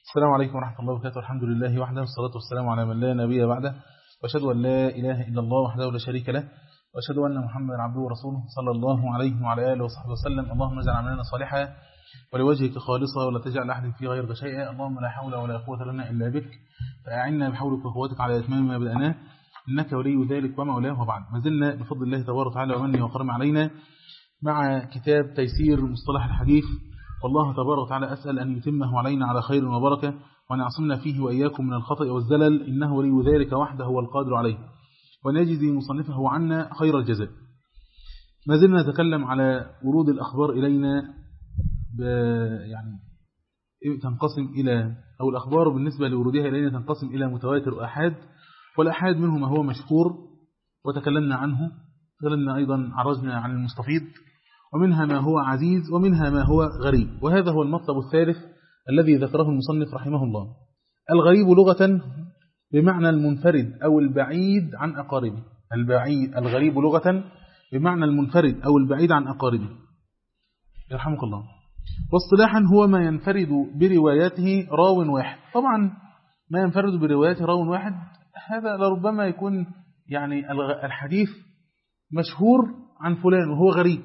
السلام عليكم ورحمة الله وبركاته. الحمد لله وحده والصلاة والسلام على من لا نبي بعده، وأشهد أن لا إله إلا الله وحده لا شريك له، وأشهد أن محمدا عبده ورسوله صلى الله عليه وعلى آله وصحبه وسلم. اللهم اجعل عملنا صالحا ولوجهك خالصا ولا تجعل أحد في غيرك شيئا. اللهم لا حول ولا قوة لنا إلا بك، فأعنا بحولك وقوتك على إتمام ما بدأناه، إنك ولي ذلك ومولاه. وبعد، ما زلنا بفضل الله تبارك وتعالى ومنه وكرمه علينا مع كتاب تيسير مصطلح الحديث، والله تبارك وتعالى أسأل أن يتمه علينا على خير وبركة، وأن يعصمنا فيه وإياكم من الخطأ والزلل، إنه ولي ذلك وحده هو القادر عليه، وأن يجزي مصنفه عنا خير الجزاء. ما زلنا نتكلم على ورود الأخبار إلينا، يعني تنقسم إلى، أو الأخبار بالنسبة لورودها إلينا تنقسم إلى متواتر وأحاد، والأحاد منه ما هو مشهور وتكلمنا عنه، تكلمنا أيضا عرجنا عن المستفيض، ومنها ما هو عزيز ومنها ما هو غريب. وهذا هو المطلب الثالث الذي ذكره المصنف رحمه الله. الغريب لغة بمعنى المنفرد أو البعيد عن أقاربه. الغريب لغة بمعنى المنفرد أو البعيد عن أقاربه، يرحمك الله. واصطلاحا هو ما ينفرد برواياته راو واحد. طبعا ما ينفرد برواياته راو واحد هذا لربما يكون يعني الحديث مشهور عن فلان وهو غريب،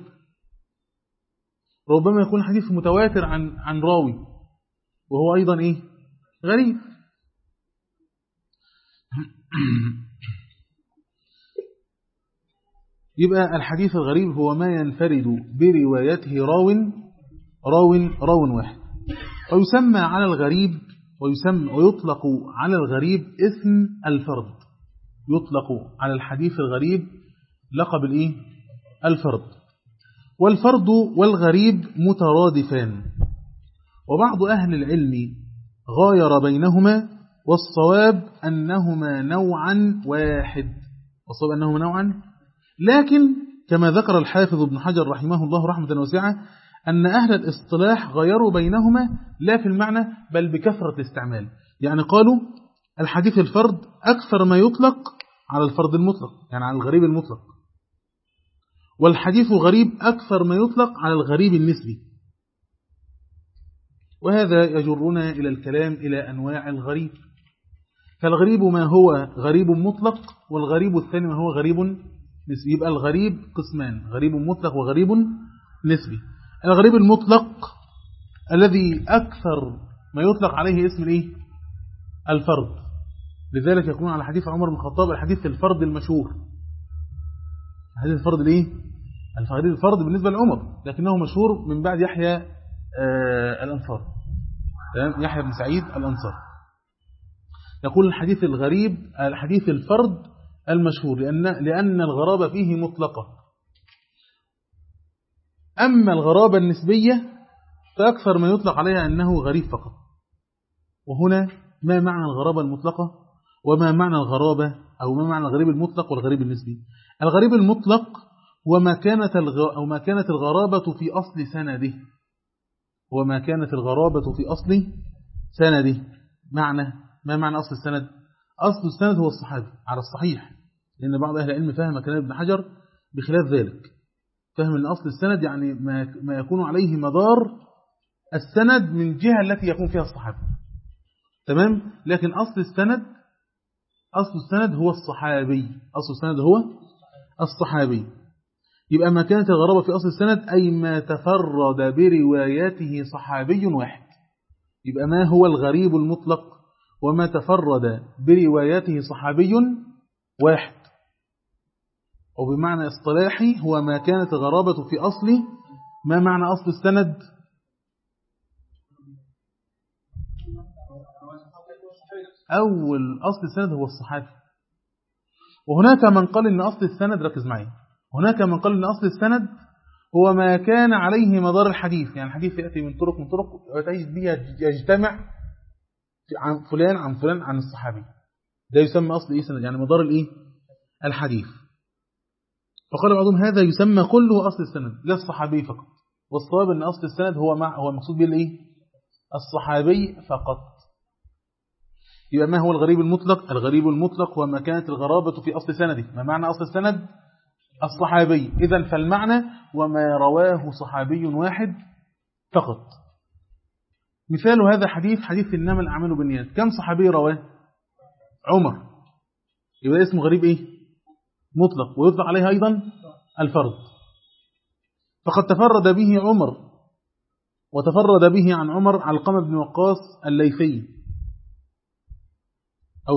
ربما يكون الحديث متواتر عن راوي وهو أيضا غريب. يبقى الحديث الغريب هو ما ينفرد بروايته راو واحد. ويسمى على الغريب ويطلق على الغريب اسم الفرد. يطلق على الحديث الغريب لقب الفرد. والفرد والغريب مترادفان، وبعض أهل العلم غاير بينهما، والصواب أنهما نوعا واحد. لكن كما ذكر الحافظ ابن حجر رحمه الله رحمة واسعة أن أهل الاصطلاح غيروا بينهما لا في المعنى بل بكثرة الاستعمال. يعني قالوا الحديث الفرد أكثر ما يطلق على الفرد المطلق، يعني على الغريب المطلق، والحديث غريب أكثر ما يطلق على الغريب النسبي. وهذا يجرنا إلى الكلام إلى أنواع الغريب. فالغريب ما هو غريب مطلق، والغريب الثاني ما هو غريب نسبي. يبقى الغريب قسمان، غريب مطلق وغريب نسبي. الغريب المطلق الذي أكثر ما يطلق عليه اسم الفرد، لذلك يكون على حديث عمر بن الخطاب الحديث الفرد المشهور. حديث الفرد الحديث الفرد بالنسبة لعمر، لكنه مشهور من بعد يحيى الأنصار، يحيى بن سعيد الأنصار. يقول الحديث الغريب الحديث الفرد المشهور لأن الغرابة فيه مطلقة. أما الغرابة النسبية فأكثر ما يطلق عليها أنه غريب فقط. وهنا ما معنى الغرابة المطلقة وما معنى الغرابة، أو ما معنى الغريب المطلق والغريب النسبي؟ الغريب المطلق وما كانت الغرابة في أصل سنده، وما كانت الغرابة في أصل سنده. ما معنى أصل السند؟ أصل السند هو الصحابي على الصحيح، لأن بعض أهل العلم فهم كلام ابن حجر بخلاف ذلك، فهم أن أصل السند يعني ما يكون عليه مدار السند من جهة التي يكون فيها الصحابي، تمام. لكن أصل السند هو الصحابي، أصل السند هو الصحابي. يبقى ما كانت الغرابة في أصل السند أي ما تفرد برواياته صحابي واحد. يبقى ما هو الغريب المطلق؟ وما تفرد برواياته صحابي واحد. وبمعنى اصطلاحي هو ما كانت الغرابة في أصله. ما معنى أصل السند؟ أول أصل السند هو الصحابي. وهناك من قال إن أصل السند، ركز معي، هناك من قال إن أصل السند هو ما كان عليه مدار الحديث. يعني الحديث يأتي من طرق وتجد بها يجتمع عن فلان عن الصحابي، ده يسمى أصل سند، يعني مدار الحديث. فقال بعضهم هذا يسمى كله أصل السند لا الصحابي فقط. والصواب أن أصل السند هو المقصود به الصحابي فقط. يبقى ما هو الغريب المطلق؟ الغريب المطلق هو ما كانت الغرابة في أصل سنده. ما معنى أصل السند؟ الصحابي. إذن فالمعنى وما رواه صحابي واحد فقط. مثال هذا حديث إنما الأعمال بالنيات. كم صحابي رواه؟ عمر. يبقى اسمه غريب إيه؟ مطلق، ويطلق عليه أيضا الفرد. فقد تفرد به عمر، وتفرد به عن عمر علقمة بن وقاص الليثي، أو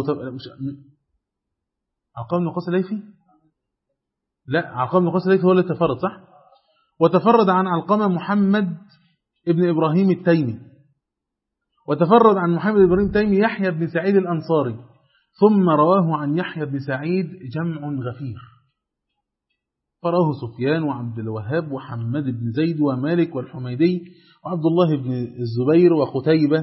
علقمة بن وقاص الليثي؟ لا، علقمة بن وقاص الليثي هو اللي تفرد، صح؟ وتفرد عن علقمة محمد ابن إبراهيم التيمي، وتفرد عن محمد بن إبراهيم التيمي يحيى بن سعيد الأنصاري، ثم رواه عن يحيى بن سعيد جمع غفير، فراه سفيان وعبد الوهاب وحماد بن زيد ومالك والحميدي وعبد الله بن الزبير وقتيبة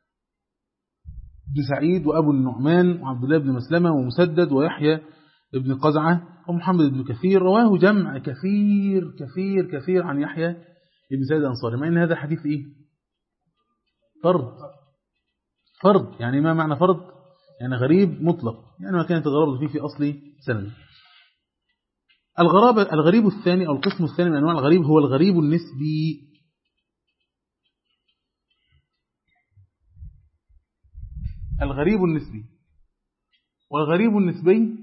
بن سعيد وأبو النعمان وعبد الله بن مسلمة ومسدد ويحيى بن قزعة ومحمد بن كثير. رواه جمع كثير كثير كثير عن يحيى بن سعيد الأنصاري، مع أن هذا حديث إيه؟ فرد. يعني ما معنى فرد؟ يعني غريب مطلق، يعني ما كانت الغرابة فيه في أصل سند. الغريب الثاني أو القسم الثاني من أنواع الغريب هو الغريب النسبي. الغريب النسبي، والغريب النسبي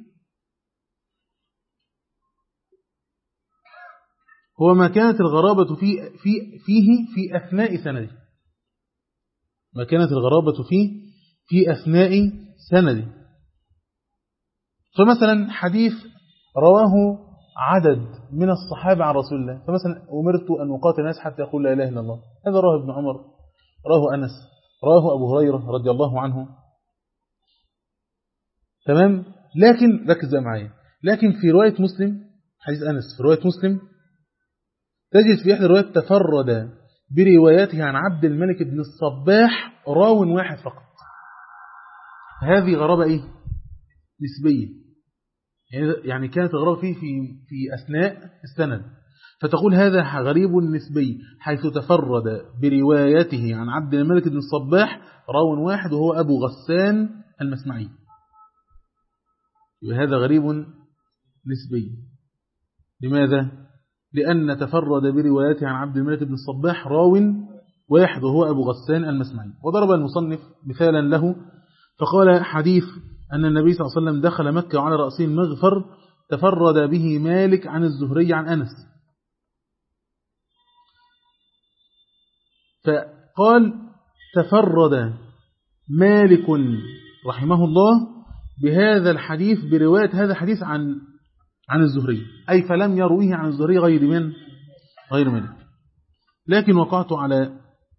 هو ما كانت الغرابة فيه في أثناء سنده. ما كانت الغرابة فيه في أثناء سنده. فمثلا حديث رواه عدد من الصحابة عن رسول الله، فمثلا أمرت أن أقاتل الناس حتى يقول لا إله إلا الله، هذا رواه ابن عمر، رواه أنس، رواه أبو هريرة رضي الله عنه. تمام. لكن ركز معايا، لكن في رواية مسلم، حديث أنس في رواية مسلم تجد في إحدى الروايات تفرد برواياته عن عبد الملك بن الصباح راو واحد فقط. هذه غرابة إيه؟ نسبية. يعني كانت الغرابة فيه في أثناء السند، فتقول هذا غريب نسبي حيث تفرد بروايته عن عبد الملك بن الصباح راو واحد وهو أبو غسان المسمعي. هذا غريب نسبي. لماذا؟ لأن تفرد بروايته عن عبد الملك بن الصباح راو واحد وهو أبو غسان المسمعي. وضرب المصنف مثالا له فقال حديث أن النبي صلى الله عليه وسلم دخل مكة وعلى رأسه المغفر تفرد به مالك عن الزهري عن أنس، فقال تفرد مالك رحمه الله بهذا الحديث برواية هذا الحديث عن الزهري، أي فلم يرويه عن الزهري غير مالك. لكن وقعت على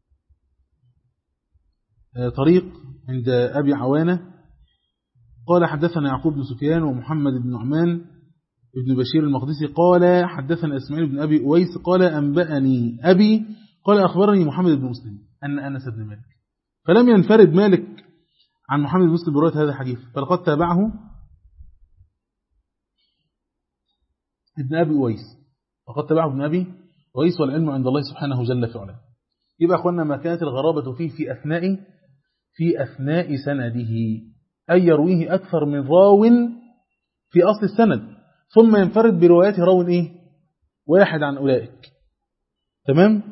طريق عند أبي عوانة قال حدثنا يعقوب بن سفيان ومحمد بن نعمان ابن بشير المقدسي قال حدثنا إسماعيل بن أبي أويس قال أنبأني أبي قال أخبرني محمد بن مسلم أن أنس بن مالك، فلم ينفرد مالك عن محمد بن مسلم برواية هذا الحديث، فلقد تابعه ابن أبي أويس، والعلم عند الله سبحانه جل في علاه. يبقى أخوانا ما كانت الغرابة فيه في أثناء سنده، أي يرويه أكثر من راو في أصل السند ثم ينفرد بروايته راو واحد عن أولئك. تمام.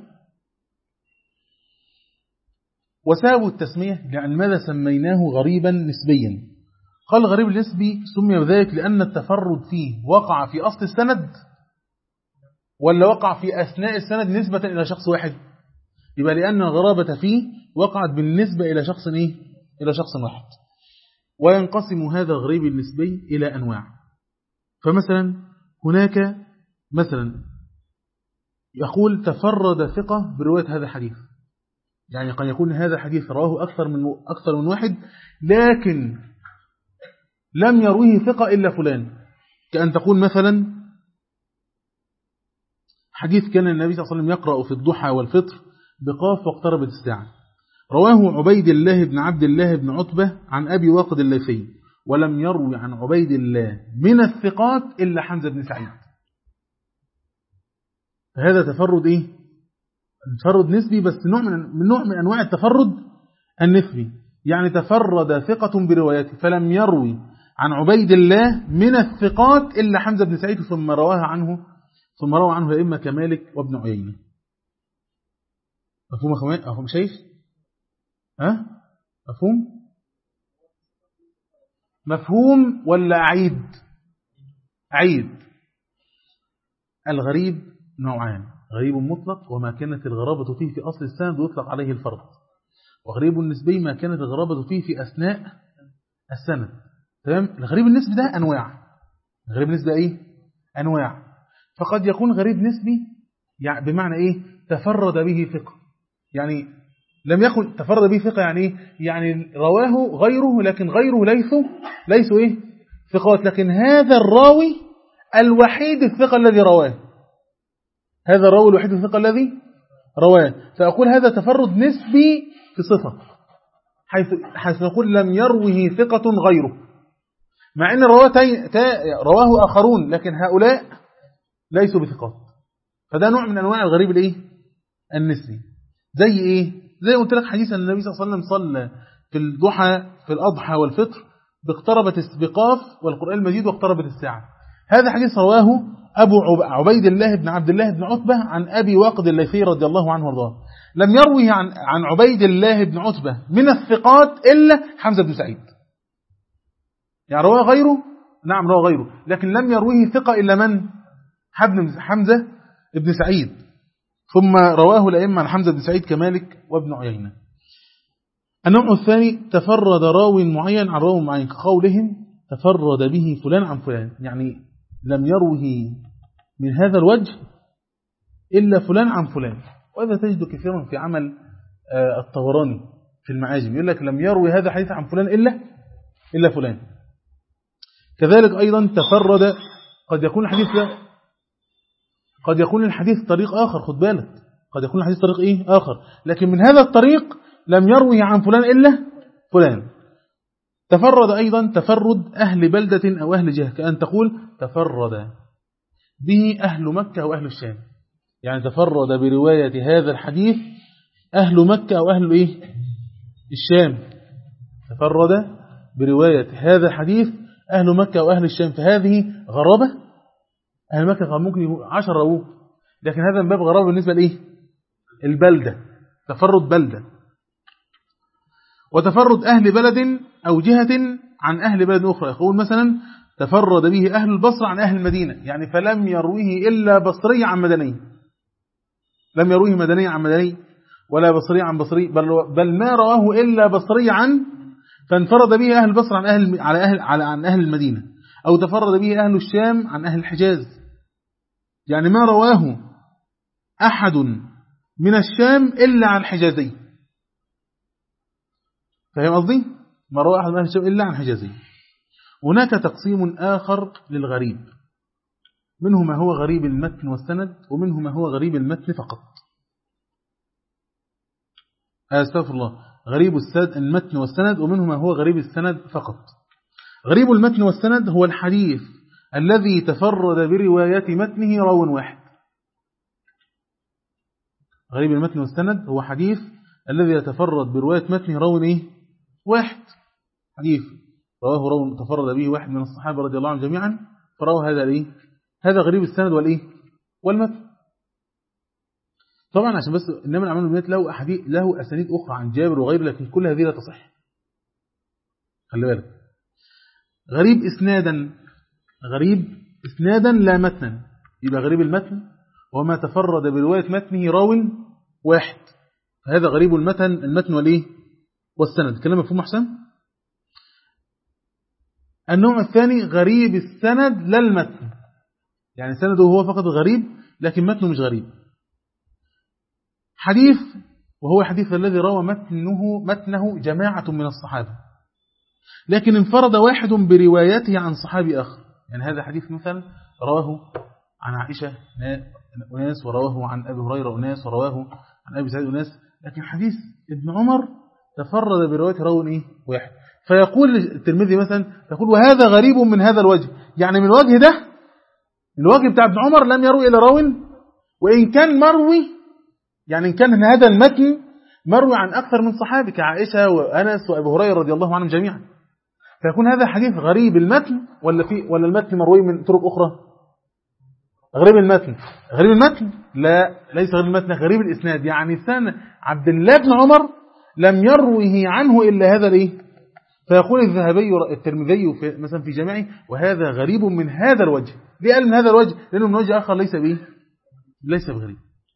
وسابوا التسمية لأن ماذا سميناه غريبا نسبيا؟ قال الغريب النسبي سمي بذلك لأن التفرد فيه وقع في أصل السند ولا وقع في أثناء السند نسبة إلى شخص واحد؟ يبقى لأن الغرابة فيه وقعت بالنسبة إلى شخص إلى شخص واحد. وينقسم هذا الغريب النسبي إلى أنواع. فمثلا هناك مثلا يقول تفرد ثقة برواية هذا الحديث، يعني قد يكون هذا الحديث رواه أكثر من واحد لكن لم يرويه ثقة إلا فلان، كأن تقول مثلا حديث كان النبي صلى الله عليه وسلم يقرأ في الضحى والفطر بقاف واقتربت الساعة، رواه عبيد الله بن عبد الله بن عتبة عن أبي واقد الليثي، ولم يروي عن عبيد الله من الثقات إلا حمزة بن سعيد. هذا تفرد تفرد نسبي، بس نوع من أنواع التفرد النسبي، يعني تفرد ثقة بروايته فلم يروي عن عبيد الله من الثقات إلا حمزة بن سعيد ثم روى عنه الأئمة كمالك وابن عيينة. مفهوم شايف؟ ها؟ مفهوم ولا أعيد؟ أعيد. الغريب نوعان: غريب مطلق وما كانت الغرابة فيه في أصل السند ويطلق عليه الفرد، وغريب النسبي ما كانت الغرابة فيه في أثناء السند. تمام؟ الغريب النسبي ده أنواع. الغريب النسبي إيه؟ أنواع. فقد يكون غريب نسبي يعني بمعنى إيه؟ تفرد به ثقة، يعني لم يكن تفرد به ثقة، يعني إيه؟ يعني رواه غيره لكن غيره ليسوا إيه؟ ثقات، لكن هذا الراوي الوحيد الثقة الذي رواه، هذا الراوي الوحيد الثقة الذي رواه، فأقول هذا تفرد نسبي في صفة، حيث نقول لم يروه ثقة غيره، مع أن رواه آخرون لكن هؤلاء ليسوا بثقات. فده نوع من أنواع الغريب الإيه؟ النسبي. زي إيه؟ زي قلت لك حديث أن النبي صلى الله عليه وسلم صلى في الضحى في الأضحى والفطر باقتربت بقاف والقرآن المجيد واقتربت الساعة. هذا حديث رواه أبو عبيد الله بن عبد الله بن عتبة عن أبي واقد الليثي رضي الله عنه وارضاه. لم يروه عن عبيد الله بن عتبة من الثقات إلا حمزة بن سعيد. يعني رواه غيره، نعم رواه غيره، لكن لم يروه ثقة إلا من؟ حمزة بن سعيد. ثم رواه الأئمة عن حمزة بن سعيد كمالك وابن عيينة. النوع الثاني: تفرد راو معين عن راو معين، كقولهم تفرد به فلان عن فلان، يعني لم يروه من هذا الوجه إلا فلان عن فلان. وهذا تجد كثيرا في عمل الطبراني في المعاجم، يقول لك لم يروي هذا الحديث عن فلان إلا فلان. كذلك أيضا تفرد، قد يكون الحديث طريق آخر، خد بالك، قد يكون الحديث طريق إيه آخر، لكن من هذا الطريق لم يروي عن فلان إلا فلان. تفرد أيضا تفرد أهل بلدة أو أهل جهة، كأن تقول تفرد به أهل مكة أو أهل الشام، يعني تفرد برواية هذا الحديث أهل مكة أو أهل إيه؟ الشام. تفرد برواية هذا الحديث أهل مكة أو أهل الشام، فهذه غرابة. أهل مكة ممكن يكون 10 رواه، لكن هذا من باب غرابة بالنسبة لإيه؟ البلدة، تفرد بلدة. وتفرد أهل بلد أو جهة عن أهل بلد أخرى، يقول مثلا تفرد به أهل البصرة عن أهل المدينة، يعني فلم يروه إلا بصري عن مدني، لم يروه مدني عن مدني ولا بصري عن بصري، بل ما رواه إلا بصري عن، فانفرد به أهل البصرة عن أهل المدينة. أو تفرد به أهل الشام عن أهل الحجاز، يعني ما رواه أحد من الشام إلا عن حجازي. فهم قصدي؟ ما رواه أحد من أهل الشام إلا عن حجازي. هناك تقسيم آخر للغريب، منه ما هو غريب المتن والسند، ومنه ما هو غريب المتن فقط. أستغفر الله، غريب المتن والسند، ومنه ما هو غريب السند فقط. غريب المتن والسند هو الحديث الذي تفرد برواية متنه راو واحد. غريب المتن والسند هو حديث الذي يتفرد برواية متنه راو إيه؟ واحد. حديث رواه راو تفرد به واحد من الصحابة رضي الله عنهم جميعا، فرواه هذا الإيه؟ هذا غريب السند والإيه؟ والمتن. طبعا عشان بس إنما الأعمال بالنيات له أسانيد أخرى عن جابر وغيره، لكن كل هذه لا تصح. خلي بالك. غريب إسنادا لا متنا، يبقى غريب المتن وما تفرد برواية متنه راو واحد، هذا غريب المتن والإيه؟ والسند. كلام مفهوم أحسن؟ النوع الثاني غريب السند لا المتن، يعني سنده هو فقط غريب لكن متنه مش غريب. حديث، وهو حديث الذي روى متنه جماعة من الصحابة، لكن انفرد واحد بروايته عن صحابي آخر. يعني هذا حديث مثلا رواه عن عائشة أناس، ورواه عن أبي هريرة أناس، ورواه عن أبي سعيد أناس، لكن حديث ابن عمر تفرد برواية راو إيه؟ واحد. فيقول الترمذي مثلا، يقول وهذا غريب من هذا الوجه، يعني من الوجه ده، الوجه بتاع ابن عمر لم يروي إلى راو، وإن كان مروي، يعني إن كان هذا المتن مروي عن أكثر من صحابي كعائشة وأنس وأبي هريرة رضي الله عنهم جميعا، فيكون هذا حديث غريب المتن ولا المتن مروي من طرق أخرى؟ غريب المتن لا، ليس غريب المتن، غريب الإسناد. يعني سنة عبد الله بن عمر لم يروه عنه إلا هذا الإيه؟ فيقول الذهبي الترمذي مثلا في جامعه وهذا غريب من هذا الوجه. ليه قال من هذا الوجه؟ لأنه من وجه آخر ليس بإيه؟ ليس بغريب.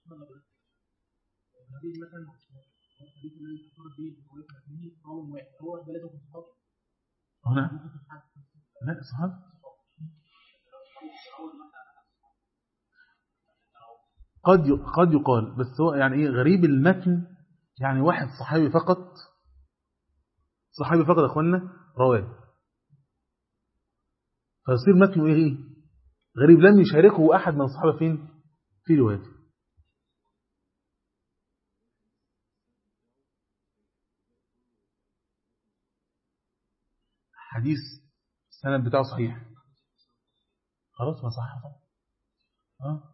هنا لا صحاب قد يقال، بس هو يعني ايه غريب المتن؟ يعني واحد صحابي فقط، صحابي فقط يا اخوانا رواه، فيصير متنه ايه غريب، لم يشاركه احد من الصحابه فين في روايته. حديث السند بتاعه صحيح خلاص ما صح اه.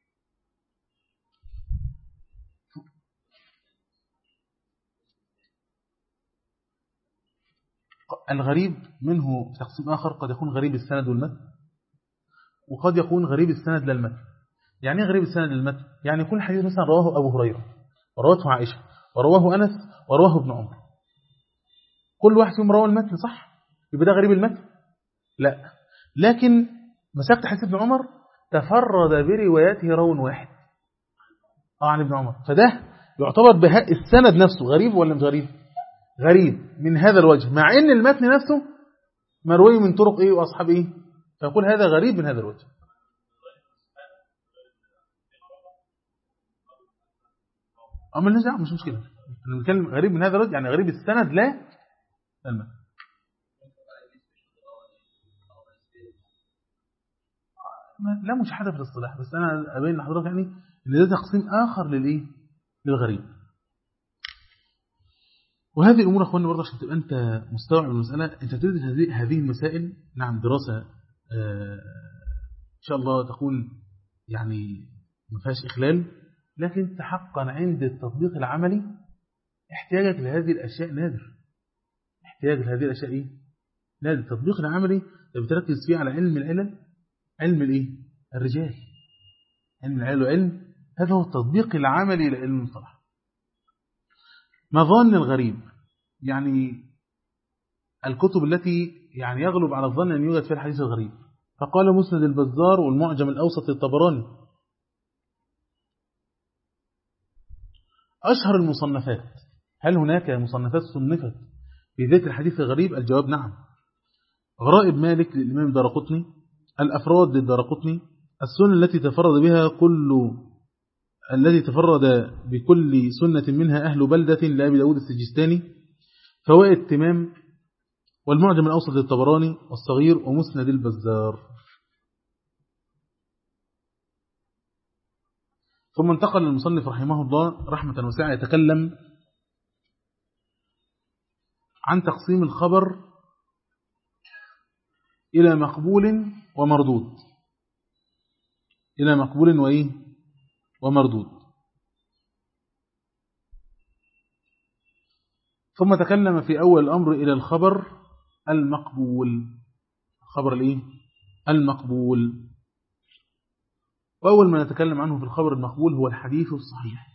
الغريب منه تقسيم آخر، قد يكون غريب السند والمتن، وقد يكون غريب السند للمتن. يعني ايه غريب السند للمتن؟ يعني يكون الحديث مثلا رواه أبو هريرة وروته عائشة ورواه أنس ورواه ابن عمر، كل واحد فيهم رواه المتن صح، يبقى ده غريب المتن؟ لا، لكن مسكت حديث ابن عمر تفرد برواياته راو واحد عن ابن عمر، فده يعتبر السند نفسه غريب ولا مش غريب؟ غريب من هذا الوجه، مع ان المتن نفسه مروي من طرق ايه واصحاب ايه، فيقول هذا غريب من هذا الوجه. اما لا مش مشكله، انا بنتكلم غريب من هذا الوجه يعني غريب السند لا المتن. لا مش حاجه في الاصطلاح، بس انا ابين لحضرتك يعني ان ده تقسيم اخر للايه للغريب. وهذه الامور يا اخواني برضه عشان تبقى انت مستوعب المساله، انت تدرس هذه المسائل نعم دراسه ان شاء الله تكون يعني ما فيهاش اخلال، لكن تحقا عند التطبيق العملي احتياجك لهذه الاشياء نادر، احتياج لهذه الاشياء ايه نادر. التطبيق العملي بتركز فيه على علم العلل، علم الايه الرجال، علم العلل وعلم، هذا هو التطبيق العملي لعلم المصطلح. مظان الغريب يعني الكتب التي يعني يغلب على الظن أن يوجد فيها الحديث الغريب، فقال مسند البزار والمعجم الأوسط للطبراني. أشهر المصنفات، هل هناك مصنفات صنفت بذكر الحديث الغريب؟ الجواب نعم. غرائب مالك للإمام الدارقطني، الأفراد للدارقطني، السنن التي تفرد بها التي تفرد بكل سنة منها أهل بلدة لأبي داود السجستاني، فوائد تمام، والمعجم الأوسط للطبراني والصغير، ومسند البزار. ثم انتقل المصنف رحمه الله رحمة واسعة يتكلم عن تقسيم الخبر إلى مقبول ومردود، إلى مقبول ومردود. ثم تكلم في أول الأمر إلى الخبر المقبول، الخبر المقبول. وأول ما نتكلم عنه في الخبر المقبول هو الحديث الصحيح.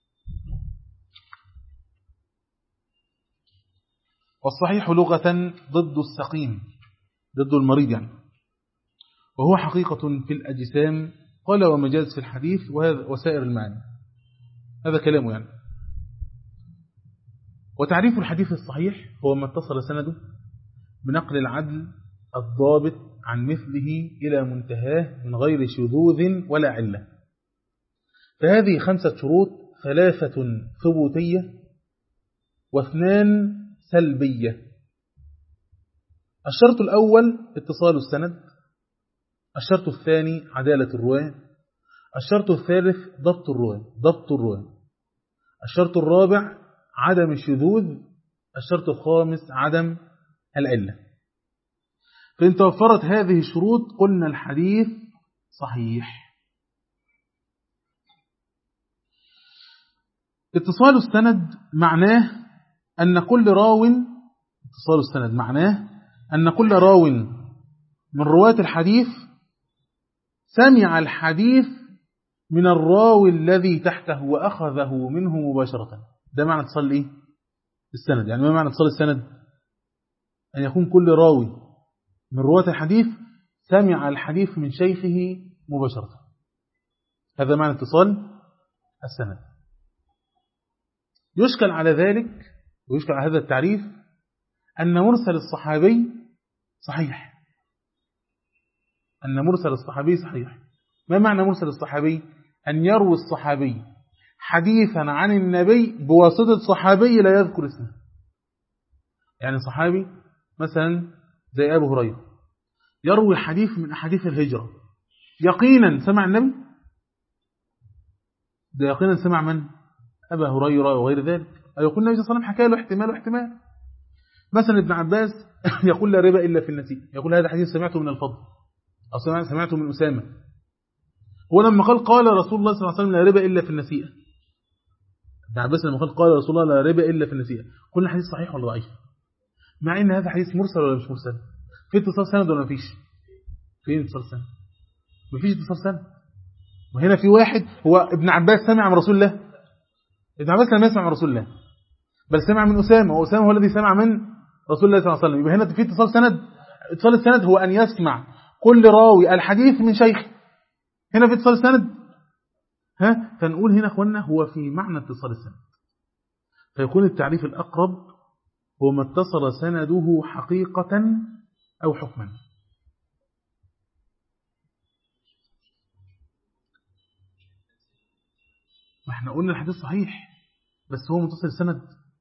والصحيح لغة ضد السقيم، ضد المريض يعني، وهو حقيقة في الأجسام، قال ومجاز في الحديث وسائر المعنى، هذا كلامه يعني. وتعريف الحديث الصحيح هو ما اتصل سنده بنقل العدل الضابط عن مثله إلى منتهاه من غير شذوذ ولا علة. فهذه 5 شروط، 3 ثبوتية و2 سلبية. الشرط الأول اتصال السند، الشرط الثاني عدالة الرواة، الشرط الثالث ضبط الرواة، الشرط الرابع عدم الشذوذ، الشرط الخامس عدم العلة. فإن توفرت هذه الشروط قلنا الحديث صحيح. اتصال السند معناه أن كل راو من رواة الحديث سمع الحديث من الراوي الذي تحته وأخذه منه مباشرة، ده معنى اتصال السند. يعني ما معنى اتصال السند؟ أن يكون كل راوي من رواة الحديث سمع الحديث من شيخه مباشرة. هذا معنى اتصال السند. يشكل على ذلك ويشكل على هذا التعريف أن مرسل الصحابي صحيح. أن مرسل الصحابي صحيح. ما معنى مرسل الصحابي؟ أن يروي الصحابي حديثا عن النبي بواسطة صحابي لا يذكر اسمه. يعني صحابي مثلا زي أبو هريرة يروي حديث من أحاديث الهجرة، يقينا سمع النبي، ده يقينا سمع من؟ أبا هريرة وغير ذلك. أو يقول النبي صلى الله عليه وسلم حكى له احتمال واحتمال. مثلا ابن عباس يقول لا ربا إلا في النسيء، يقول هذا حديث سمعته من الفضل أو سمعته من أسامة. هو لما قال رسول الله صلى الله عليه وسلم لا ربا إلا في النسيء، ابن عباس لما قال رسول الله لا ربا إلا في النسيء، قلنا حديث صحيح ولا ضعيف؟ مع ان هذا حديث مرسل ولا مش مرسل؟ في اتصال سند ولا مفيش؟ فين اتصال سند؟ مفيش اتصال سند. وهنا في واحد هو ابن عباس سمع من رسول الله، ابن عباس لم يسمع من رسول الله بل سمع من أسامة، وأسامة هو الذي سمع من رسول الله صلى الله عليه وسلم. يبقى هنا في اتصال سند. اتصال السند هو أن يسمع كل راوي الحديث من شيخ. هنا في اتصال السند فنقول هنا اخوانا هو في معنى اتصال السند. فيكون التعريف الأقرب هو ما اتصل سنده حقيقة أو حكما. ما احنا قلنا الحديث صحيح بس هو متصل السند.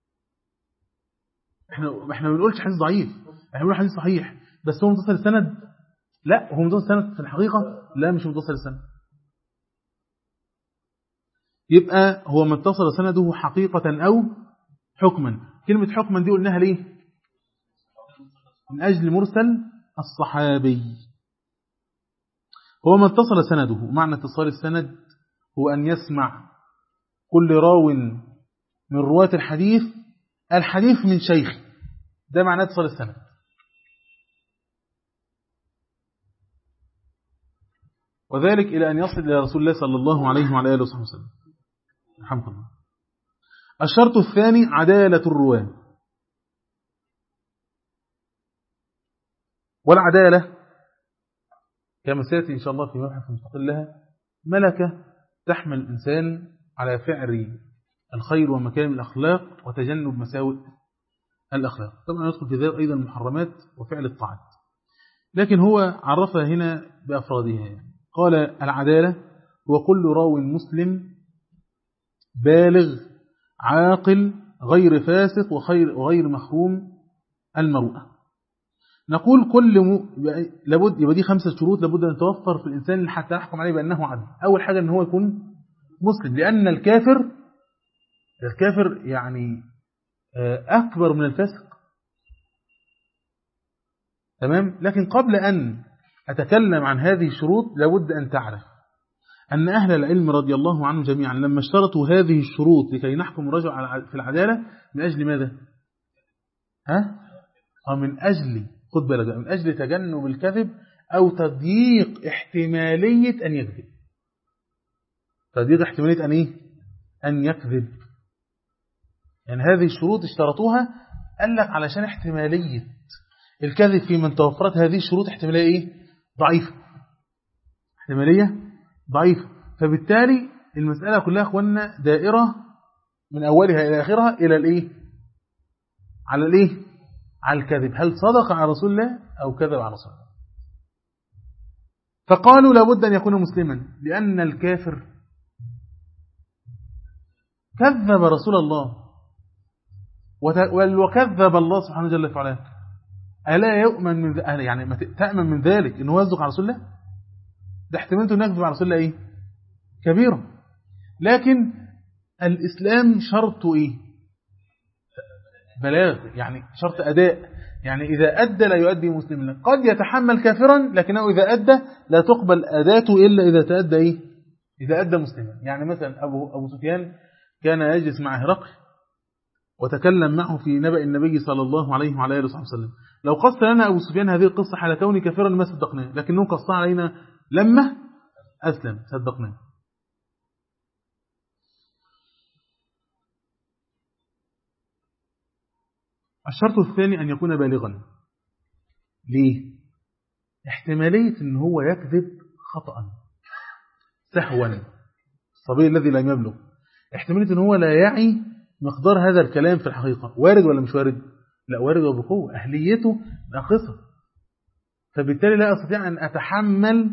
احنا ما بنقولش حديث ضعيف، احنا بنقول حديث صحيح بس هو متصل السند. لا، هو متصل السند في الحقيقة لا، مش متصل السند. يبقى هو ما اتصل سنده حقيقة أو حكما. كلمة حكما دي قلناها ليه؟ من أجل مرسل الصحابي. هو ما اتصل سنده. معنى اتصال السند هو أن يسمع كل راو من رواة الحديث من شيخ. ده معنى اتصال السند. وذلك إلى أن يصل إلى رسول الله صلى الله عليه وعلى آله وسلم. الحمد لله. الشرط الثاني عدالة الرواة. والعدالة كما سيأتي إن شاء الله في مبحث مستقل لها ملكة تحمل الإنسان على فعل الخير ومكارم الأخلاق وتجنب مساوئ الأخلاق. طبعا ندخل في ذلك أيضا المحرمات وفعل الطاعات، لكن هو عرفها هنا بأفرادها. قال العدالة هو كل راو مسلم بالغ عاقل غير فاسق وغير محروم المروءة. نقول لابد يبقى دي 5 شروط لابد أن توفر في الإنسان حتى نحكم عليه بأنه عدل. أول حاجة أن هو يكون مسلم، لأن الكافر يعني أكبر من الفاسق. تمام. لكن قبل أن أتكلم عن هذه الشروط لابد أن تعرف أن أهل العلم رضي الله عنهم جميعا لما اشترطوا هذه الشروط لكي نحكم الرجل في العدالة من أجل ماذا؟ من أجل خد بالك، من أجل تجنب الكذب أو تضييق احتمالية أن يكذب. تضييق احتمالية أن يكذب. يعني هذه الشروط اشترطوها قال لك علشان احتمالية الكذب في من توفرت هذه الشروط احتمالية ضعيفة. احتمالية ضعيفة. فبالتالي المسألة كلها أخوانا دائرة من أولها إلى آخرها إلى على الكذب. هل صدق على رسول الله أو كذب على رسول الله؟ فقالوا لابد أن يكون مسلما، لأن الكافر كذب رسول الله وكذب الله سبحانه جل وعلا. ألا يؤمن من يعني ما تأمن من ذلك إنه يصدق على رسول الله؟ ده احتمالته أنه يكذب على رسول الله كبيرة. لكن الإسلام شرط بلاغ، يعني شرط أداء. يعني إذا أدى لا يؤدي مسلما. قد يتحمل كافرا لكنه إذا أدى لا تقبل أداته إلا إذا تأدى إذا أدى مسلما. يعني مثلا أبو سفيان كان يجلس مع هرقل وتكلم معه في نبأ النبي صلى الله عليه وعلى آله وسلم. لو قص لنا أبو سفيان هذه القصة حال كوني كافرا ما صدقناه، لكنه قصها علينا لما أسلم صدقناه. الشرط الثاني أن يكون بالغا. ليه؟ احتمالية أن هو يكذب خطأ سهوا، الصبي الذي لم يبلغ احتمالية أن هو لا يعي مقدار هذا الكلام في الحقيقة، وارد ولا مش وارد؟ لا، وارد وبقوة، أهليته ناقصة، فبالتالي لا أستطيع أن أتحمل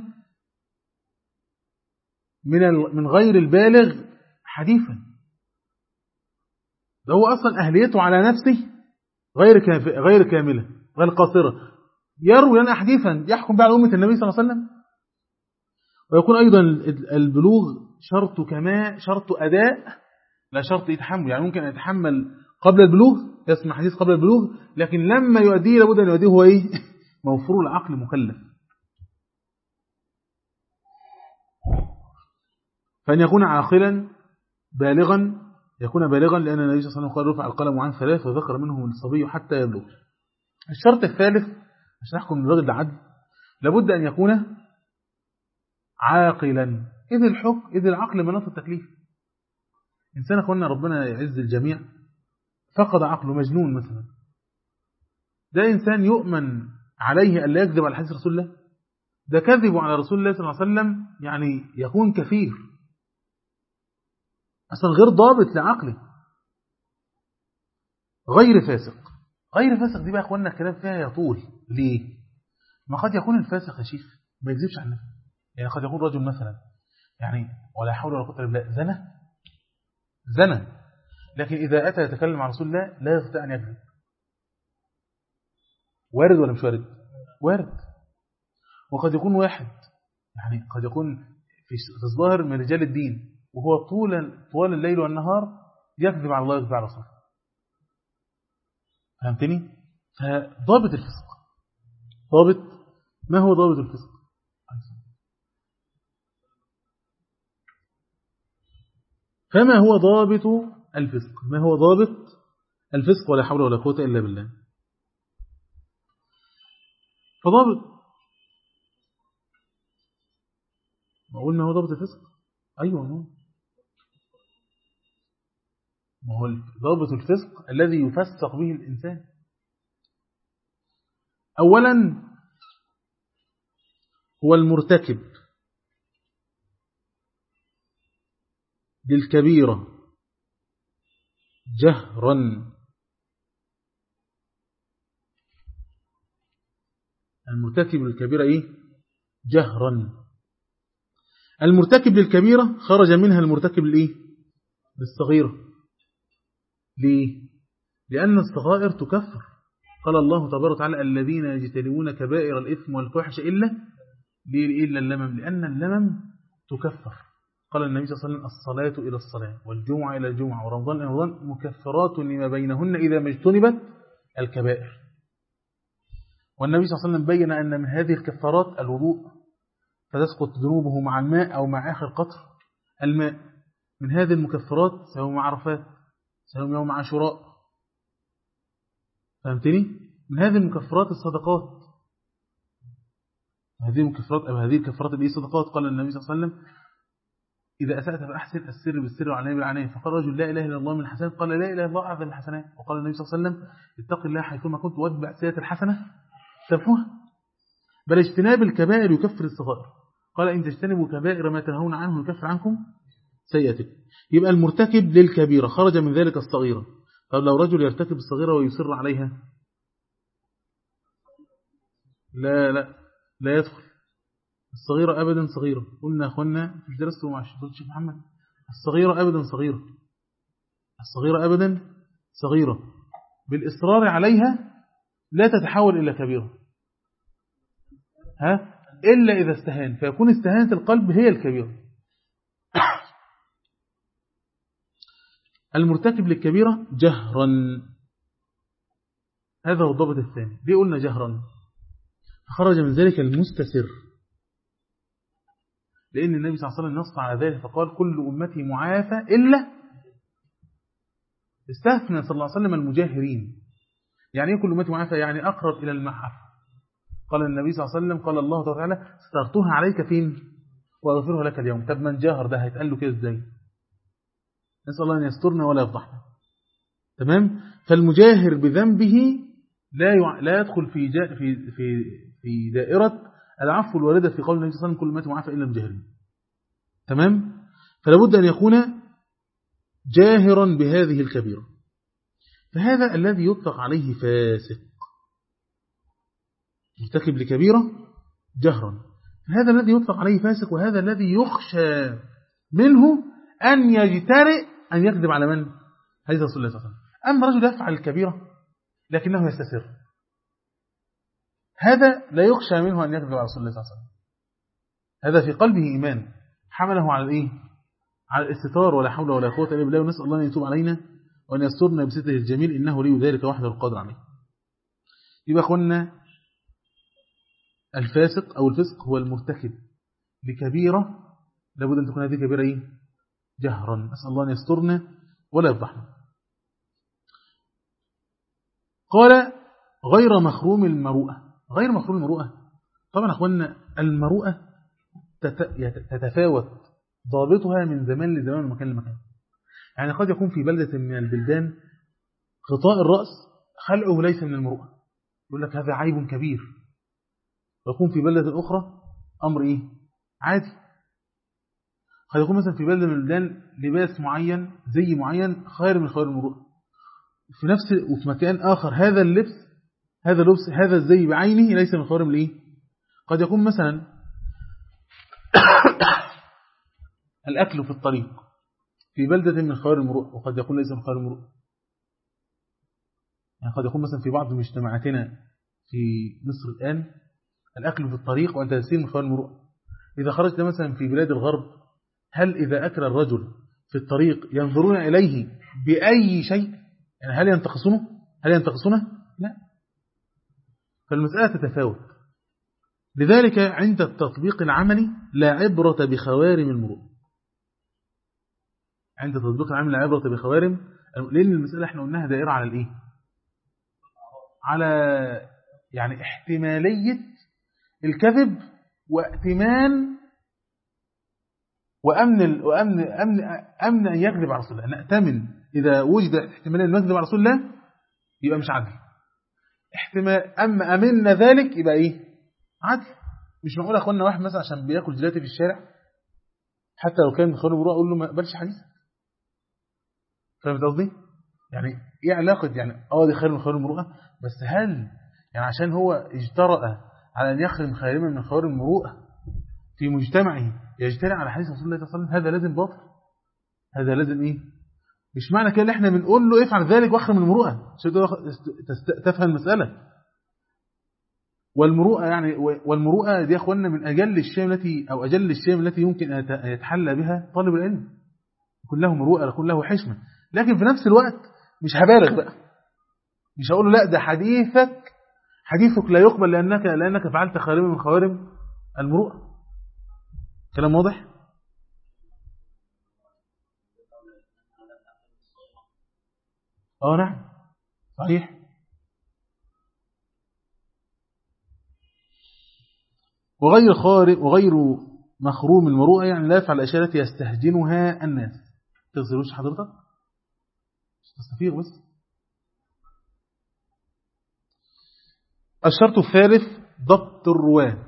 من غير البالغ حديثا. ده هو أصلا أهليته على نفسه غير كاملة، غير قاصرة، يروي لنا حديثا يحكم بها على أمة النبي صلى الله عليه وسلم. ويكون أيضا البلوغ شرط أداء لا شرط يتحمل. يعني ممكن يتحمل قبل البلوغ، يسمع حديث قبل البلوغ، لكن لما يؤديه لابد أن يؤديه هو موفور العقل مكلف. فأن يكون عاقلا بالغا، يكون بالغا، لأن النبي صلى الله عليه وسلم قال رفع القلم عن 3 وذكر منهم الصبي حتى يبلغ. الشرط الثالث عشان نحكم الرجل العدل لابد أن يكون عاقلا، إذ العقل مناط التكليف. إنسان قلنا ربنا يعز الجميع فقد عقله، مجنون مثلا، ده إنسان يؤمن عليه أن لا يكذب على حديث رسول الله، ده كذب على رسول الله صلى الله عليه وسلم يعني يكون كثير أصلا غير ضابط لعقله، غير فاسق دي بقى أخوانا الكلام فيها يطول. ليه؟ ما قد يكون الفاسق يا شيخ ما يكذبش عن نفسه، يعني قد يكون رجل مثلا يعني ولا حول ولا قوة إلا بالله زنى، لكن إذا أتى يتكلم عن رسول الله لا يستطيع أن يكذب. وارد ولا مش وارد؟ وارد. وقد يكون واحد يعني قد يكون في الظاهر من رجال الدين وهو طوال الليل والنهار يكذب على الله ويكذب على رسوله. فهمتني؟ فضابط الفسق، ما هو ضابط الفسق؟ فما هو ضابط الفسق؟ ما هو ضابط الفسق؟ ولا حول ولا قوة إلا بالله. فضابط، أقول ما هو ضابط الفسق؟ أيوة، ما هو ضابط الفسق الذي يفسق به الإنسان. أولا هو المرتكب للكبيرة جهرا، المرتكب للكبيرة جهرا. المرتكب للكبيرة خرج منها المرتكب للصغيرة. ليه؟ لأن الصغائر تكفر. قال الله تبارك وتعالى الذين يجتنبون كبائر الإثم والفحش إلا اللمم، لأن اللمم تكفر. قال النبي صلى الله عليه وسلم الصلاة إلى الصلاة والجمعة إلى الجمعة ورمضان إلى رمضان مكفرات لما بينهن إذا ما اجتنبت الكبائر. والنبي صلى الله عليه وسلم بين أن من هذه الكفارات الوضوء، فتسقط ذنوبه مع الماء أو مع آخر قطر الماء. من هذه المكفرات سواء مع عرفات، سواء يوم عاشوراء. فهمتني؟ من هذه المكفرات الصدقات، هذه الكفارات اللي صدقات. قال النبي صلى الله عليه وسلم إذا أسأت فأحسن السر بالسر وعلانية بالعلانية. فقال رجل لا إله إلا الله من الحسنات، قال لا إله إلا الله أعظم الحسنات. وقال النبي صلى الله عليه وسلم اتق الله حيثما كنت واتبع سيئة الحسنة تمحوها. بل اجتناب الكبائر يكفر الصغائر. قال إن تجتنبوا كبائر ما تنهون عنه يكفر عنكم سيئتكم. يبقى المرتكب للكبيرة خرج من ذلك الصغيرة. طب لو رجل يرتكب الصغيرة ويصر عليها لا يدخل. الصغيرة أبدا صغيرة. قلنا أخوانا في درسته مع الشيخ محمد الصغيرة أبدا صغيرة، الصغيرة أبدا صغيرة بالإصرار عليها لا تتحول إلى كبيرة، إلا إذا استهان، فيكون استهانة القلب هي الكبيرة. المرتكب للكبيرة جهرا، هذا هو الضابط الثاني. ليه قلنا جهرا؟ خرج من ذلك المستسر، لأن النبي صلى الله عليه وسلم نص على ذلك فقال كل أمتي معافى إلا، استثنى صلى الله عليه وسلم المجاهرين. يعني إيه كل أمتي معافى؟ يعني أقرب إلى المعافى. قال النبي صلى الله عليه وسلم قال الله تعالى سترتها عليك فين وأغفرها لك اليوم. طب من جاهر ده هيتقال له كده إزاي؟ نسأل الله أن يسترنا ولا يفضحنا. تمام؟ فالمجاهر بذنبه لا يدخل في دائرة العفو الواردة في قول النبي صلى الله عليه وسلم كل ما معافى إلا المجاهرين. تمام؟ فلا بد أن يكون جاهرا بهذه الكبيرة. فهذا الذي يطلق عليه فاسق، مرتكب لكبيرة جهرا، هذا الذي يطلق عليه فاسق، وهذا الذي يخشى منه أن يجترئ أن يكذب على من؟ حديث رسول الله صلى الله عليه وسلم. أما رجل يفعل الكبيرة لكنه يستسر، هذا لا يخشى منه أن يكذب على رسول الله صلى الله عليه وسلم، هذا في قلبه إيمان حمله على الإيه؟ على الاستتار، ولا حول ولا قوة إلا بالله، ونسأل الله أن يتوب علينا وأن يسترنا بستره الجميل إنه لي ذلك وحده القادر عليه. يبقى أخوانا الفاسق أو الفسق هو المرتكب لكبيرة لابد أن تكون هذه كبيرة إيه؟ جهرا. نسأل الله أن يسترنا ولا يفضحنا. قال غير مخروم المروءة. غير مخروم المروءة، طبعا أخوانا المروءة تتفاوت ضابطها من زمان لزمان ومكان لمكان. يعني قد يكون في بلدة من البلدان غطاء الرأس خلعه ليس من المروءة، يقول لك هذا عيب كبير، ويكون في بلدة أخرى أمر إيه؟ عادي. قد يكون مثلا في بلدة من البلدان لباس معين زي معين خير من خير المروءة، وفي مكان آخر هذا اللبس هذا الزي بعينه ليس من خير الإيه؟ قد يكون مثلا الأكل في الطريق في بلدة من خير المروءة، وقد يكون ليس من خير المروءة. يعني قد يكون مثلا في بعض مجتمعاتنا في مصر الآن الأكل في الطريق وأنت تسير من خير المروءة. إذا خرجت مثلا في بلاد الغرب، هل إذا أكل الرجل في الطريق ينظرون إليه بأي شيء؟ يعني هل ينتقصونه؟ لا. فالمسألة تتفاوت. لذلك عند التطبيق العملي لا عبرة بخوارم المروءة. عند التطبيق العملي لا عبرة بخوارم، لأن المسألة احنا قلناها دائرة على الإيه؟ على يعني احتمالية الكذب وائتمان وأمن أن يكذب على رسول الله. نأتمن إذا وجد احتمالية أن يكذب على رسول الله يبقى مش عدل. أما أمننا ذلك يبقى إيه؟ عدل. مش معقول أخواننا واحد مثلا عشان بياكل جلاتي في الشارع حتى لو كان من خير المروءة أقول له ما قبلش حديثك. فهمت قصدي؟ يعني إيه علاقة يعني دي خير من خير المروءة، بس هل يعني عشان هو اجترأ على أن يخرم خيرما من خير المروءة في مجتمعه يجترئ على حديث رسول الله صلى الله عليه وسلم، هذا لازم باطل، هذا لازم إيه؟ مش معنى كده احنا بنقول له افعل ذلك واخرم المروءة عشان تفهم المسألة. والمروءة دي يا اخواننا من أجل الشيء التي يمكن أن يتحلى بها طالب العلم، يكون له مروءة، يكون له حشمة، لكن في نفس الوقت مش هبالغ بقى، مش هقول له لا ده حديثك لا يقبل لأنك فعلت خارم من خوارم المروءة. كلام واضح؟ نعم صحيح. وغير مخروم المروءة يعني لا يفعل الأشياء التي يستهجنها الناس. تغزلوش حضرتك تستفيق بس. الشرط الثالث ضبط الرواة.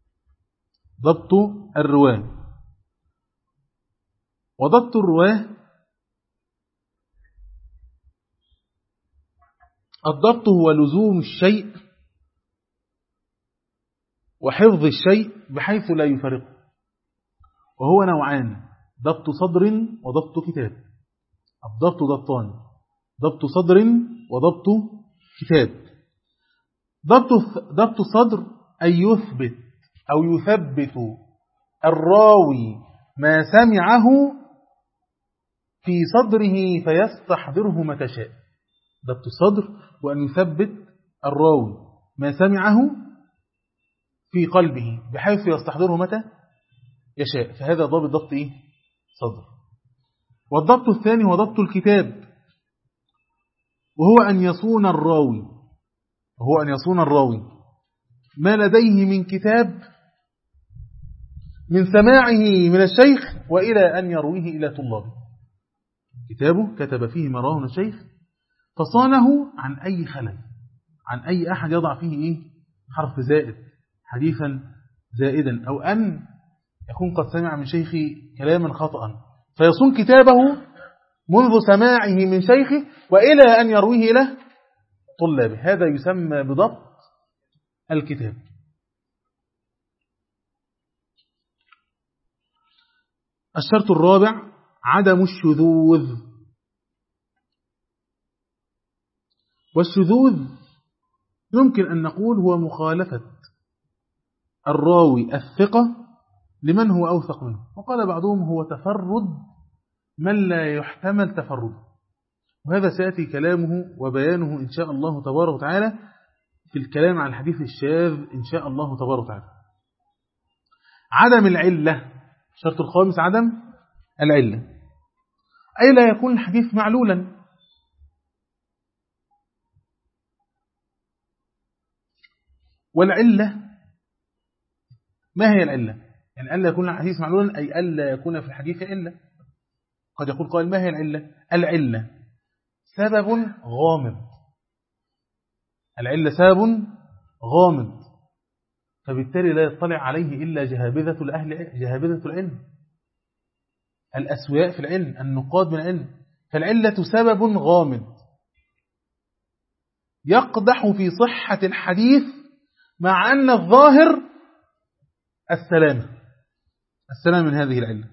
وضبط الرواة الضبط هو لزوم الشيء وحفظ الشيء بحيث لا يفرقه، وهو نوعان: ضبط صدر وضبط كتاب. الضبط ضبطان: ضبط صدر وضبط كتاب. ضبط الصدر أن يثبت أو يثبت الراوي ما سمعه في صدره فيستحضره متى شاء. ضبط الصدر وأن يثبت الراوي ما سمعه في قلبه بحيث يستحضره متى يشاء، فهذا ضبط إيه؟ صدر. والضبط الثاني هو ضبط الكتاب، وهو أن يصون الراوي ما لديه من كتاب من سماعه من الشيخ وإلى أن يرويه إلى طلابه. كتابه كتب فيه ما رواه من الشيخ فصانه عن أي خلل، عن أي أحد يضع فيه حرف زائد، حديثا زائدا، أو أن يكون قد سمع من شيخي كلاما خطأ، فيصون كتابه منذ سماعه من شيخه وإلى أن يرويه له طلابه. هذا يسمى بضبط الكتاب. الشرط الرابع عدم الشذوذ. والشذوذ يمكن أن نقول هو مخالفة الراوي الثقة لمن هو أوثق منه، وقال بعضهم هو تفرد من لا يحتمل تفرده، وهذا سيأتي كلامه وبيانه إن شاء الله تبارك وتعالى في الكلام عن الحديث الشاذ إن شاء الله تبارك وتعالى. عدم العلة، الشرط الخامس عدم العلة، أي لا يكون الحديث معلولا. والعلة ما هي العلة؟ يعني ألا يكون الحديث معلولا أي ألا يكون في الحديث علة. قد يقول قائل ما هي العلة؟ العلة سبب غامض، العلة سبب غامض، فبالتالي لا يطلع عليه إلا جهابذة العلم، الأسوياء في العلم، النقاد من العلم. فالعلة سبب غامض يقدح في صحة الحديث مع أن الظاهر السلام من هذه العلة.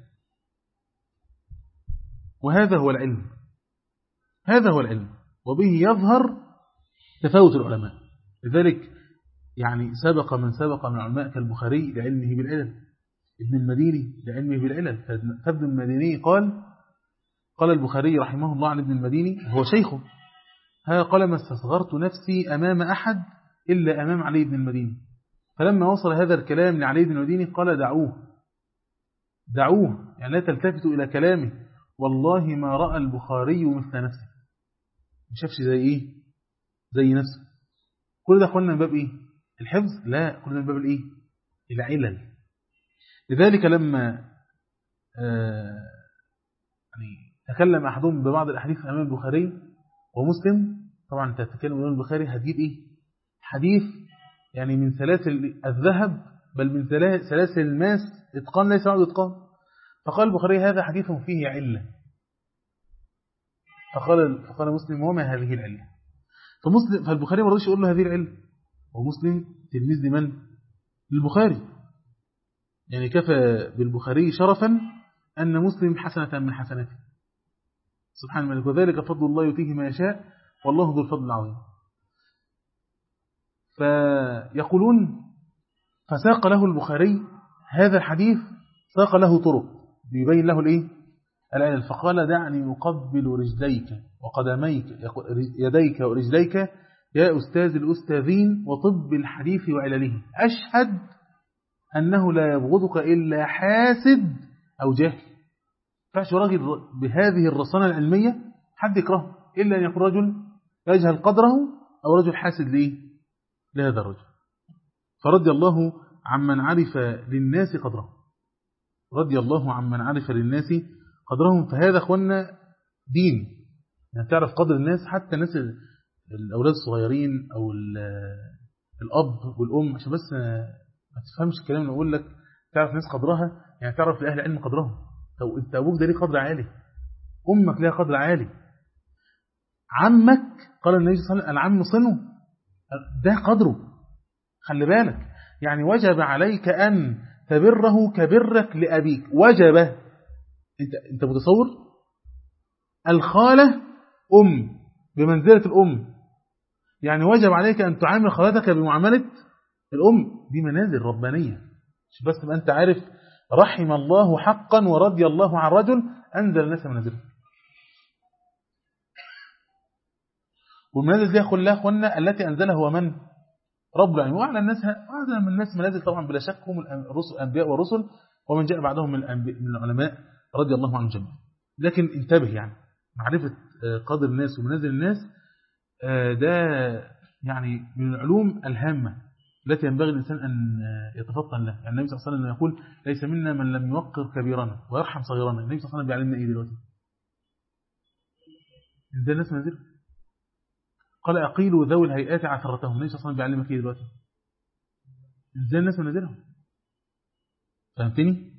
وهذا هو العلم، هذا هو العلم، وبه يظهر تفاوت العلماء. لذلك يعني سبق من العلماء كالبخاري لعلمه بالعلل، ابن المديني لعلمه بالعلل. فابن المديني قال البخاري رحمه الله عن ابن المديني وهو شيخه، قال ما استصغرت نفسي أمام أحد إلا أمام علي بن المديني. فلما وصل هذا الكلام لعلي بن المديني قال دعوه يعني لا تلتفتوا إلى كلامه، والله ما رأى البخاري مثل نفسه، ما شافش زي نفسه. كل ده قلنا من باب الحفظ؟ لا، كل ده من باب العلل. لذلك لما يعني تكلم أحدهم ببعض الأحاديث أمام البخاري ومسلم، طبعا أنت تتكلم أمام البخاري هتجيب حديث يعني من سلاسل الذهب، بل من سلاسل الماس، إتقان ليس بعد إتقان. فقال البخاري هذا حديث فيه علة. فقال مسلم وما هذه العلة؟ فالبخاري ما رضيش يقول له هذه العلة، ومسلم تلميذ لمن؟ للبخاري. يعني كفى بالبخاري شرفا أن مسلم حسنة من حسناته، سبحان الملك، وذلك فضل الله يؤتيه ما يشاء والله ذو الفضل العظيم. فيقولون فساق له البخاري هذا الحديث، ساق له طرق بيبين له العلل. فقال دعني أقبل رجليك وقدميك يديك ورجليك يا أستاذ الأستاذين وطب الحديث وعلله، أشهد أنه لا يبغضك إلا حاسد أو جاهل. فعش راجل بهذه الرصانة العلمية حد يكرهه إلا أن يكون رجل يجهل قدره أو رجل حاسد لهذا الرجل. فرضي الله عمن عرف للناس قدره، رضي الله عمن عرف للناس قدرهم. فهذا أخوانا دين، يعني تعرف قدر الناس، حتى الناس الأولاد الصغيرين أو الأب والأم، عشان بس ما تفهمش الكلام اللي أقول لك تعرف ناس قدرها، يعني تعرف لأهل العلم قدرهم. أنت أبوك ده ليه قدر عالي، أمك لها قدر عالي، عمك قال النبي صلى الله عليه وسلم العم صنه، ده قدره، خلي بالك. يعني وجب عليك أن تبره كبرك لأبيك، وجب. أنت متصور الخالة بمنزلة الأم، يعني وجب عليك أن تعامل خالتك بمعاملة الأم. دي منازل ربانية، مش بس ما أنت عارف. رحم الله حقا ورضي الله عن رجل أنزل الناس منازله. والمنازل دي كلها أخوانا التي أنزلها هو من؟ رب العالمين. وأعلى الناس منازل طبعا بلا شك هم الأنبياء والرسل ومن جاء بعدهم من العلماء رضي الله عنهم جميعا. لكن انتبه، يعني معرفة قدر الناس ومنازل الناس ده يعني من العلوم الهامة التي ينبغي الإنسان أن يتفطن له. يعني النبي صلى الله عليه وسلم يقول ليس منا من لم يوقر كبيرنا ويرحم صغيرنا. النبي صلى الله عليه وسلم بيعلمنا دلوقتي؟ إنزال الناس منازل، قال أقيلوا ذوي الهيئات عثرتهم. ليش أصلا بيعلمك إيه دلوقتي؟ إزاي الناس منازلهم؟ فهمتني؟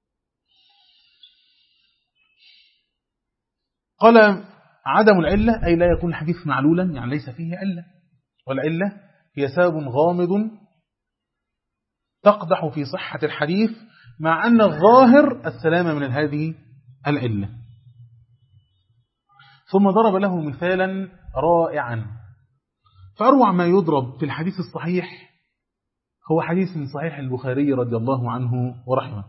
قال عدم العلة أي لا يكون الحديث معلولا، يعني ليس فيه علة، والعلة هي سبب غامض تقدح في صحة الحديث مع أن الظاهر السلامة من هذه العلة. ثم ضرب له مثالا رائعا، فأروع ما يضرب في الحديث الصحيح هو حديث من صحيح البخاري رضي الله عنه ورحمه.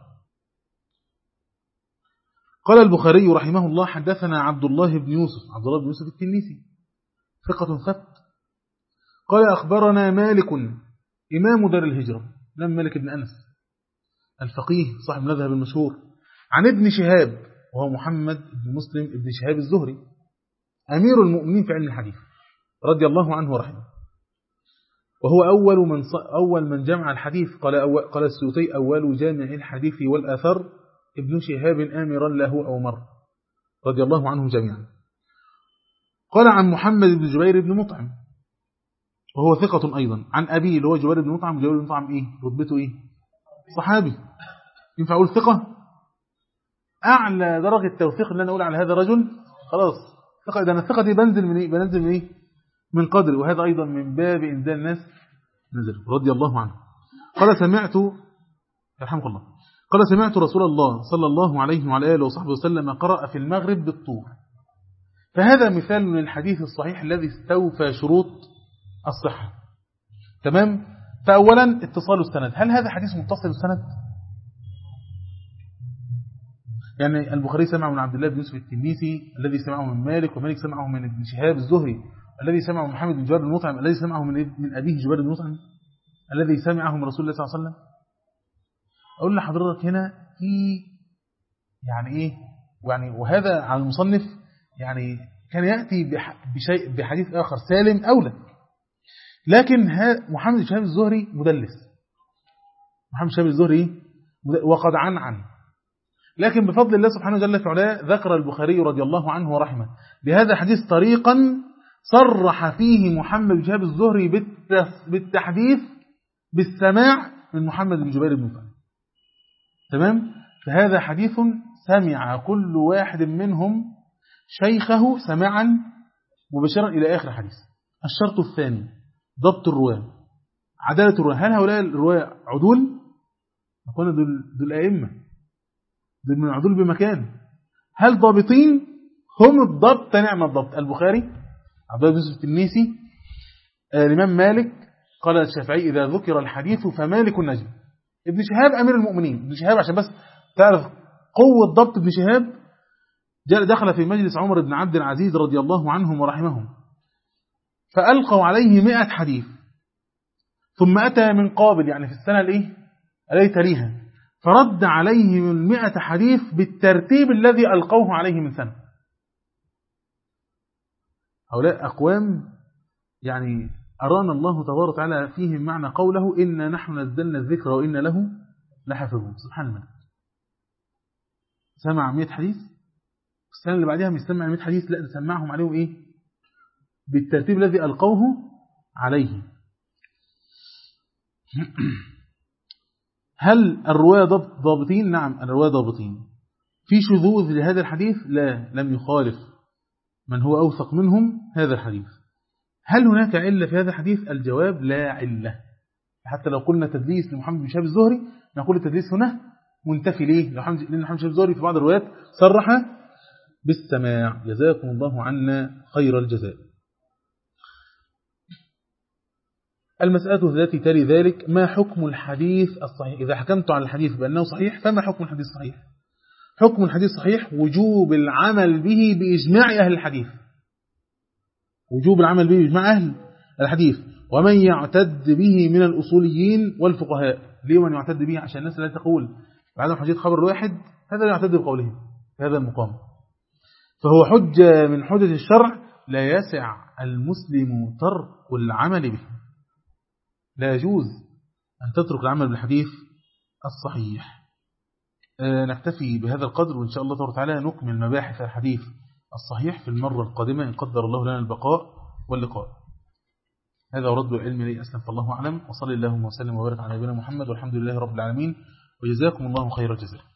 قال البخاري رحمه الله حدثنا عبد الله بن يوسف التنيسي ثقة ثبت. قال أخبرنا مالك إمام دار الهجرة، لم مالك بن أنس الفقيه صاحب المذهب المشهور، عن ابن شهاب وهو محمد بن مسلم ابن شهاب الزهري أمير المؤمنين في علم الحديث رضي الله عنه ورحمه، وهو أول من جمع الحديث. قال السيوطي أول جامع الحديث والآثر ابن شهاب آمرا له أو مر رضي الله عنهم جميعا. قال عن محمد بن جبير بن مطعم وهو ثقة أيضا، عن أبيه اللي هو جبير بن مطعم. جبير بن مطعم إيه رتبته إيه؟ صحابي. ينفع أقول ثقة؟ أعلى درجة توثيق اللي أنا أقول على هذا رجل خلاص ثقة. إذا الثقة دي بنزل من إيه؟ بنزل من إيه؟ من قدر، وهذا أيضا من باب إنزال الناس نزل رضي الله عنه. قال سمعت يرحمك الله، قال سمعت رسول الله صلى الله عليه وعلى آله وصحبه وسلم قرأ في المغرب بالطور. فهذا مثال من الحديث الصحيح الذي استوفى شروط الصحة. تمام. فأولا اتصال السند، هل هذا حديث متصل السند؟ يعني البخاري سمعه من عبد الله بن يوسف التنيسي الذي سمعه من مالك، ومالك سمعه من ابن شهاب الزهري الذي سمعه من محمد بن جبير بن مطعم الذي سمعه من أبيه جبير بن مطعم الذي سمعه من رسول الله صلى الله عليه وسلم. أقول لحضرتك هنا في يعني إيه يعني، وهذا على المصنف يعني كان يأتي بحديث آخر سالم أولى، لكن محمد بن شهاب الزهري مدلس. محمد بن شهاب الزهري وقد عن لكن بفضل الله سبحانه وتعالى في علاه ذكر البخاري رضي الله عنه ورحمه بهذا الحديث طريقا صرح فيه محمد بن شهاب الزهري بالتحديث بالسماع من محمد بن جبير بن مطعم. تمام. فهذا حديث سمع كل واحد منهم شيخه سماعا مباشرا إلى آخر الحديث. الشرط الثاني ضبط الرواة، عدالة الرواة. هل هؤلاء الرواة عدول؟ نقول دول أئمة، دول من عدول بمكان. هل ضابطين؟ هم الضبط نعم الضبط. البخاري، عبد الله بن يوسف التنيسي، الإمام مالك. قال الشافعي إذا ذكر الحديث فمالك النجم. ابن شهاب أمير المؤمنين. ابن شهاب عشان بس تعرف قوة ضبط ابن شهاب، دخل في مجلس عمر بن عبد العزيز رضي الله عنهم ورحمهم فألقوا عليه 100 حديث، ثم أتى من قابل يعني في السنة التي تليها فرد عليه من 100 حديث بالترتيب الذي ألقوه عليه من سنة. هؤلاء أقوام يعني أرانا الله تبارك وتعالى فيهم معنى قوله إنا نحن نزلنا الذكر وإنا له لحافظون. سبحان الله. سمع 100 حديث، السنة اللي بعدها يسمع 100 حديث، لا نسمعهم عليهم إيه بالترتيب الذي ألقوه عليه. هل الرواية ضابطين؟ نعم الرواية ضابطين. في شذوذ لهذا الحديث؟ لا، لم يخالف من هو أوثق منهم هذا الحديث. هل هناك علة في هذا الحديث؟ الجواب لا علة. حتى لو قلنا تدليس لمحمد بن شهاب الزهري نقول التدليس هنا منتفي. ليه؟ لأن محمد بن شهاب الزهري في بعض الروايات صرح بالسماع. جزاكم الله عنا خير الجزاء. المسألة التي تلي ذلك: ما حكم الحديث الصحيح؟ إذا حكمت على الحديث بأنه صحيح فما حكم الحديث الصحيح؟ حكم الحديث الصحيح وجوب العمل به بإجماع أهل الحديث. وجوب العمل به بإجماع أهل الحديث، ومن يعتد به من الأصوليين والفقهاء. ليه من يعتد به؟ عشان الناس لا تقول بعد حجية خبر الواحد هذا لا يعتد بقوله في هذا المقام، فهو حجة من حجج الشرع لا يسع المسلم ترك العمل به. لا يجوز أن تترك العمل بالحديث الصحيح. نكتفي بهذا القدر، وإن شاء الله تبارك وتعالى نكمل مباحث الحديث الصحيح في المرة القادمة إن قدر الله لنا البقاء واللقاء. هذا ورد العلم لي أسلم، فالله أعلم. وصلي اللهم وسلم وبارك على نبينا محمد، والحمد لله رب العالمين، وجزاكم الله خير الجزاء.